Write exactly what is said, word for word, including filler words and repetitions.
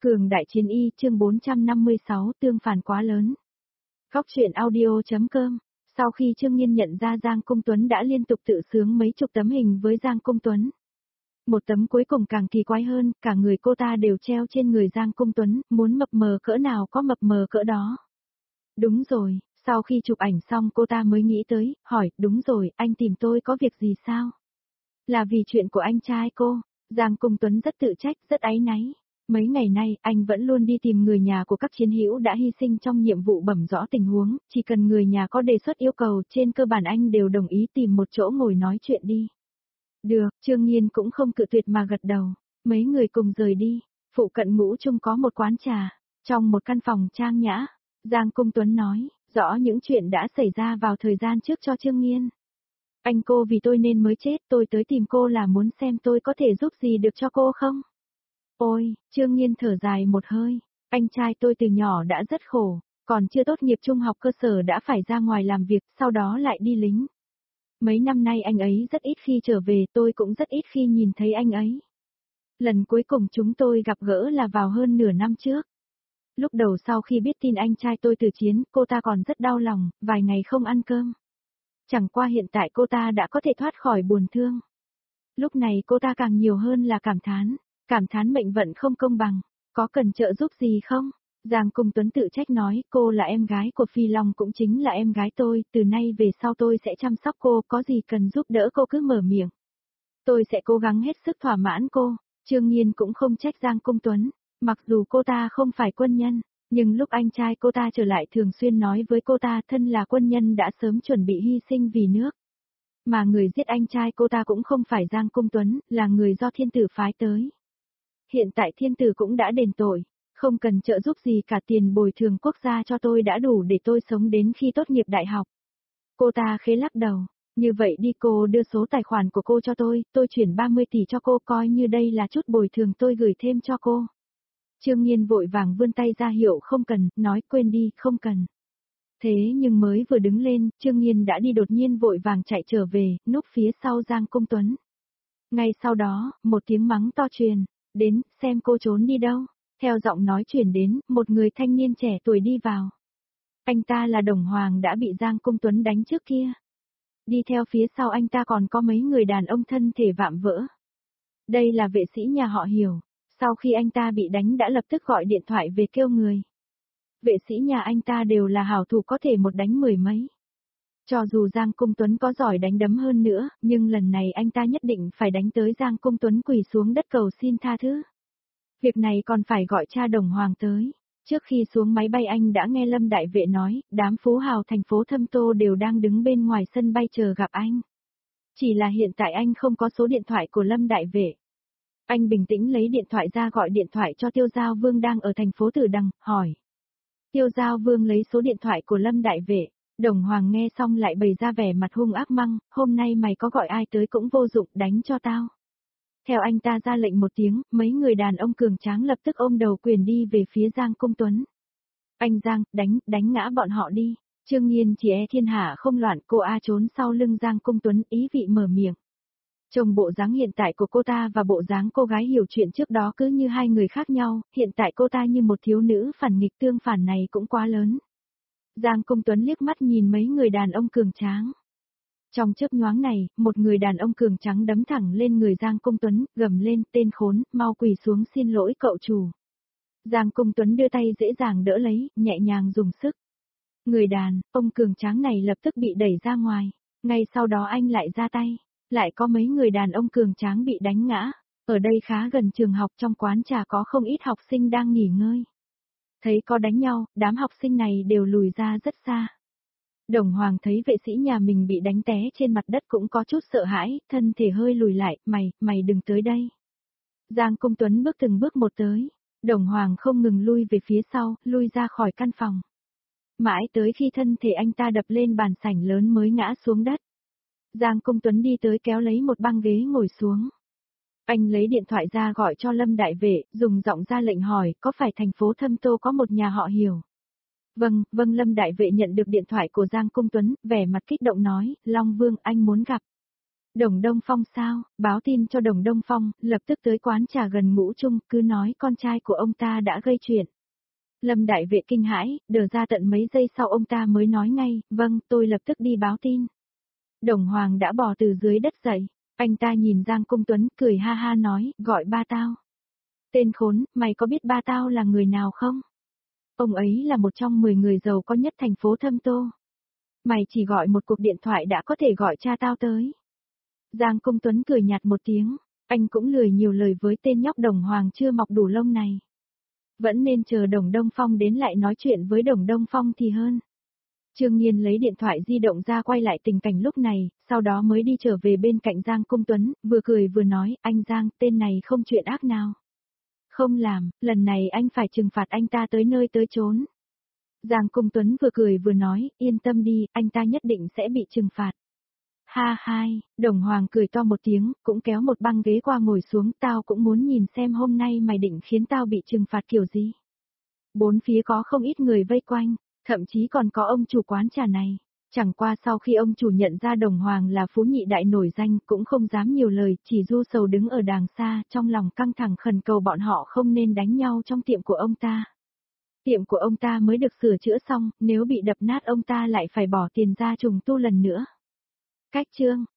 Cường đại chiến y chương bốn trăm năm mươi sáu tương phản quá lớn. Góc truyện audio.com. Sau khi Trương Nghiên nhận ra Giang Cung Tuấn đã liên tục tự sướng mấy chục tấm hình với Giang Cung Tuấn. Một tấm cuối cùng càng kỳ quái hơn, cả người cô ta đều treo trên người Giang Cung Tuấn, muốn mập mờ cỡ nào có mập mờ cỡ đó. Đúng rồi, sau khi chụp ảnh xong cô ta mới nghĩ tới, hỏi, đúng rồi, anh tìm tôi có việc gì sao? Là vì chuyện của anh trai cô. Giang Cung Tuấn rất tự trách, rất áy náy. Mấy ngày nay, anh vẫn luôn đi tìm người nhà của các chiến hữu đã hy sinh trong nhiệm vụ bẩm rõ tình huống, chỉ cần người nhà có đề xuất yêu cầu, trên cơ bản anh đều đồng ý tìm một chỗ ngồi nói chuyện đi. Được, Trương Nghiên cũng không cự tuyệt mà gật đầu. Mấy người cùng rời đi, phụ cận Ngũ Trung có một quán trà, trong một căn phòng trang nhã. Giang Cung Tuấn nói, rõ những chuyện đã xảy ra vào thời gian trước cho Trương Nghiên. Anh cô vì tôi nên mới chết, tôi tới tìm cô là muốn xem tôi có thể giúp gì được cho cô không? Ôi, Trương Nghiên thở dài một hơi, anh trai tôi từ nhỏ đã rất khổ, còn chưa tốt nghiệp trung học cơ sở đã phải ra ngoài làm việc, sau đó lại đi lính. Mấy năm nay anh ấy rất ít khi trở về, tôi cũng rất ít khi nhìn thấy anh ấy. Lần cuối cùng chúng tôi gặp gỡ là vào hơn nửa năm trước. Lúc đầu sau khi biết tin anh trai tôi từ chiến, cô ta còn rất đau lòng, vài ngày không ăn cơm. Chẳng qua hiện tại cô ta đã có thể thoát khỏi buồn thương. Lúc này cô ta càng nhiều hơn là cảm thán, cảm thán mệnh vận không công bằng, có cần trợ giúp gì không? Giang Cung Tuấn tự trách nói, cô là em gái của Phi Long cũng chính là em gái tôi, từ nay về sau tôi sẽ chăm sóc cô, có gì cần giúp đỡ cô cứ mở miệng. Tôi sẽ cố gắng hết sức thỏa mãn cô. Trương Nghiên cũng không trách Giang Cung Tuấn, mặc dù cô ta không phải quân nhân, nhưng lúc anh trai cô ta trở lại thường xuyên nói với cô ta thân là quân nhân đã sớm chuẩn bị hy sinh vì nước. Mà người giết anh trai cô ta cũng không phải Giang Cung Tuấn, là người do thiên tử phái tới. Hiện tại thiên tử cũng đã đền tội, không cần trợ giúp gì cả, tiền bồi thường quốc gia cho tôi đã đủ để tôi sống đến khi tốt nghiệp đại học. Cô ta khẽ lắc đầu, như vậy đi cô đưa số tài khoản của cô cho tôi, tôi chuyển ba mươi tỷ cho cô coi như đây là chút bồi thường tôi gửi thêm cho cô. Trương Nghiên vội vàng vươn tay ra hiệu không cần, nói quên đi, không cần. Thế nhưng mới vừa đứng lên, Trương Nghiên đã đi đột nhiên vội vàng chạy trở về, núp phía sau Giang Cung Tuấn. Ngay sau đó, một tiếng mắng to truyền, đến, xem cô trốn đi đâu. Theo giọng nói truyền đến, một người thanh niên trẻ tuổi đi vào. Anh ta là Đồng Hoàng đã bị Giang Cung Tuấn đánh trước kia. Đi theo phía sau anh ta còn có mấy người đàn ông thân thể vạm vỡ. Đây là vệ sĩ nhà họ Hiểu, sau khi anh ta bị đánh đã lập tức gọi điện thoại về kêu người. Vệ sĩ nhà anh ta đều là hảo thủ có thể một đánh mười mấy. Cho dù Giang Cung Tuấn có giỏi đánh đấm hơn nữa, nhưng lần này anh ta nhất định phải đánh tới Giang Cung Tuấn quỳ xuống đất cầu xin tha thứ. Việc này còn phải gọi cha Đồng Hoàng tới. Trước khi xuống máy bay anh đã nghe Lâm Đại Vệ nói, đám phú hào thành phố Thâm Tô đều đang đứng bên ngoài sân bay chờ gặp anh. Chỉ là hiện tại anh không có số điện thoại của Lâm Đại Vệ. Anh bình tĩnh lấy điện thoại ra gọi điện thoại cho Tiêu Giao Vương đang ở thành phố Tử Đằng, hỏi. Tiêu Giao Vương lấy số điện thoại của Lâm Đại Vệ, Đồng Hoàng nghe xong lại bày ra vẻ mặt hung ác măng, hôm nay mày có gọi ai tới cũng vô dụng, đánh cho tao. Theo anh ta ra lệnh một tiếng, mấy người đàn ông cường tráng lập tức ôm đầu quyền đi về phía Giang Cung Tuấn. Anh Giang, đánh, đánh ngã bọn họ đi. Trương Nghiên chỉ e thiên hạ không loạn, cô A trốn sau lưng Giang Cung Tuấn, ý vị mở miệng. Trông bộ dáng hiện tại của cô ta và bộ dáng cô gái hiểu chuyện trước đó cứ như hai người khác nhau, hiện tại cô ta như một thiếu nữ phản nghịch, tương phản này cũng quá lớn. Giang Cung Tuấn liếc mắt nhìn mấy người đàn ông cường tráng. Trong chớp nhoáng này, một người đàn ông cường tráng đấm thẳng lên người Giang Cung Tuấn, gầm lên, tên khốn, mau quỳ xuống xin lỗi cậu chủ. Giang Cung Tuấn đưa tay dễ dàng đỡ lấy, nhẹ nhàng dùng sức. Người đàn, ông cường tráng này lập tức bị đẩy ra ngoài, ngay sau đó anh lại ra tay, lại có mấy người đàn ông cường tráng bị đánh ngã. Ở đây khá gần trường học, trong quán trà có không ít học sinh đang nghỉ ngơi. Thấy có đánh nhau, đám học sinh này đều lùi ra rất xa. Đồng Hoàng thấy vệ sĩ nhà mình bị đánh té trên mặt đất cũng có chút sợ hãi, thân thể hơi lùi lại, mày, mày đừng tới đây. Giang Cung Tuấn bước từng bước một tới, Đồng Hoàng không ngừng lui về phía sau, lui ra khỏi căn phòng. Mãi tới khi thân thể anh ta đập lên bàn sảnh lớn mới ngã xuống đất. Giang Cung Tuấn đi tới kéo lấy một băng ghế ngồi xuống. Anh lấy điện thoại ra gọi cho Lâm Đại Vệ, dùng giọng ra lệnh hỏi, có phải thành phố Thâm Tô có một nhà họ Hiểu? Vâng, vâng Lâm Đại Vệ nhận được điện thoại của Giang Cung Tuấn, vẻ mặt kích động nói, Long Vương anh muốn gặp. Đồng Đông Phong sao, báo tin cho Đồng Đông Phong, lập tức tới quán trà gần Ngũ Trung, cứ nói con trai của ông ta đã gây chuyện. Lâm đại vệ kinh hãi, đờ ra tận mấy giây sau ông ta mới nói ngay, vâng, tôi lập tức đi báo tin. Đồng Hoàng đã bò từ dưới đất dậy, anh ta nhìn Giang Công Tuấn, cười ha ha nói, gọi ba tao. Tên khốn, mày có biết ba tao là người nào không? Ông ấy là một trong mười người giàu có nhất thành phố Thâm Tô. Mày chỉ gọi một cuộc điện thoại đã có thể gọi cha tao tới. Giang Công Tuấn cười nhạt một tiếng, anh cũng lười nhiều lời với tên nhóc Đồng Hoàng chưa mọc đủ lông này. Vẫn nên chờ Đồng Đông Phong đến lại nói chuyện với Đồng Đông Phong thì hơn. Trương Nhiên lấy điện thoại di động ra quay lại tình cảnh lúc này, sau đó mới đi trở về bên cạnh Giang Công Tuấn, vừa cười vừa nói, anh Giang, tên này không chuyện ác nào. Không làm, lần này anh phải trừng phạt anh ta tới nơi tới chốn. Giang Công Tuấn vừa cười vừa nói, yên tâm đi, anh ta nhất định sẽ bị trừng phạt. Ha hai, Đồng Hoàng cười to một tiếng, cũng kéo một băng ghế qua ngồi xuống, tao cũng muốn nhìn xem hôm nay mày định khiến tao bị trừng phạt kiểu gì. Bốn phía có không ít người vây quanh, thậm chí còn có ông chủ quán trà này. Chẳng qua sau khi ông chủ nhận ra Đồng Hoàng là phú nhị đại nổi danh cũng không dám nhiều lời, chỉ du sầu đứng ở đàng xa, trong lòng căng thẳng khẩn cầu bọn họ không nên đánh nhau trong tiệm của ông ta. Tiệm của ông ta mới được sửa chữa xong, nếu bị đập nát ông ta lại phải bỏ tiền ra trùng tu lần nữa. Cách chương